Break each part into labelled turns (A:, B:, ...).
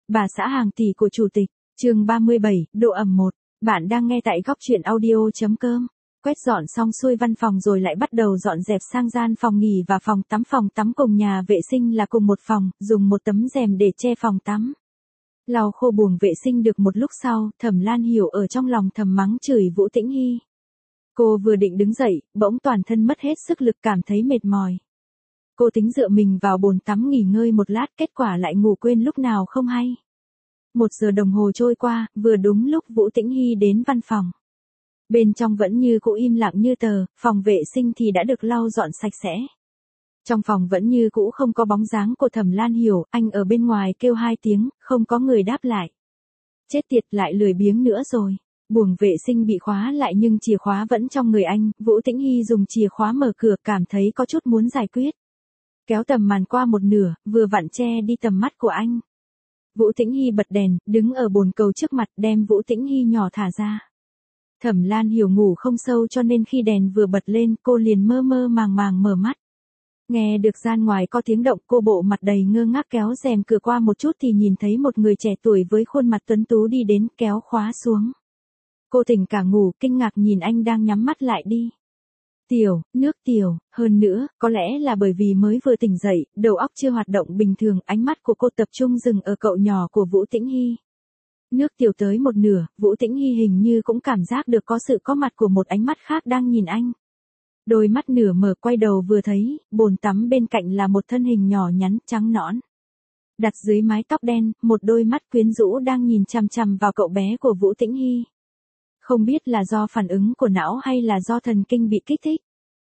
A: bà xã hàng tỷ của chủ tịch, chương 37, độ ẩm 1. Bạn đang nghe tại góc truyện audio.com. Quét dọn xong xuôi văn phòng rồi lại bắt đầu dọn dẹp sang gian phòng nghỉ và phòng tắm cùng nhà vệ sinh là cùng một phòng, dùng một tấm rèm để che phòng tắm. Lau khô buồng vệ sinh được một lúc sau, Thẩm Lan Hiểu ở trong lòng thầm mắng chửi Vũ Tĩnh Hy. Cô vừa định đứng dậy, bỗng toàn thân mất hết sức lực, cảm thấy mệt mỏi. Cô tính dựa mình vào bồn tắm nghỉ ngơi một lát, kết quả lại ngủ quên lúc nào không hay. 1 giờ đồng hồ trôi qua, vừa đúng lúc Vũ Tĩnh Hy đến văn phòng. Bên trong vẫn như cũ im lặng như tờ, phòng vệ sinh thì đã được lau dọn sạch sẽ. Trong phòng vẫn như cũ không có bóng dáng của Thẩm Lan Hiểu, anh ở bên ngoài kêu 2 tiếng, không có người đáp lại. Chết tiệt, lại lười biếng nữa rồi. Buồng vệ sinh bị khóa lại nhưng chìa khóa vẫn trong người anh, Vũ Tĩnh Hy dùng chìa khóa mở cửa, cảm thấy có chút muốn giải quyết. Kéo tầm màn qua một nửa, vừa vặn che đi tầm mắt của anh. Vũ Tĩnh Hy bật đèn, đứng ở bồn cầu trước mặt, đem Vũ Tĩnh Hy nhỏ thả ra. Thẩm Lan Hiểu ngủ không sâu cho nên khi đèn vừa bật lên, cô liền mơ mơ màng màng mở mắt. Nghe được gian ngoài có tiếng động, cô bộ mặt đầy ngơ ngác kéo rèm cửa qua một chút thì nhìn thấy một người trẻ tuổi với khuôn mặt tuấn tú đi đến, kéo khóa xuống. Cô tỉnh cả ngủ, kinh ngạc nhìn anh đang nhắm mắt lại đi. Tiểu, nước tiểu, hơn nữa, có lẽ là bởi vì mới vừa tỉnh dậy, đầu óc chưa hoạt động bình thường, ánh mắt của cô tập trung dừng ở cậu nhỏ của Vũ Tĩnh Hy. Nước tiểu tới một nửa, Vũ Tĩnh Hy hình như cũng cảm giác được có sự có mặt của một ánh mắt khác đang nhìn anh. Đôi mắt nửa mở, quay đầu vừa thấy, bồn tắm bên cạnh là một thân hình nhỏ nhắn, trắng nõn. Đặt dưới mái tóc đen, một đôi mắt quyến rũ đang nhìn chằm chằm vào cậu bé của Vũ Tĩnh Hy. Không biết là do phản ứng của não hay là do thần kinh bị kích thích.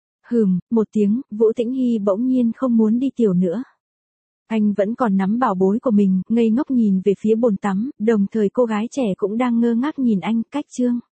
A: Một tiếng, Vũ Tĩnh Hy bỗng nhiên không muốn đi tiểu nữa. Anh vẫn còn nắm bảo bối của mình, ngây ngốc nhìn về phía bồn tắm, đồng thời cô gái trẻ cũng đang ngơ ngác nhìn anh. Cách chương